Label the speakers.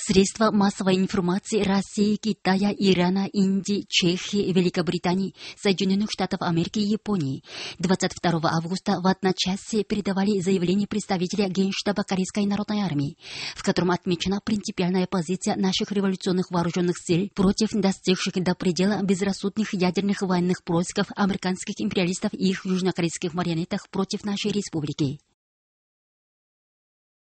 Speaker 1: Средства массовой информации России, Китая, Ирана, Индии, Чехии, Великобритании, Соединенных Штатов Америки и Японии 22 августа в одночасье передавали заявление представителя Генштаба Корейской народной армии, в котором отмечена принципиальная позиция наших революционных вооруженных сил против достигших до предела безрассудных ядерных военных происков американских империалистов и их южнокорейских марионеток против нашей республики.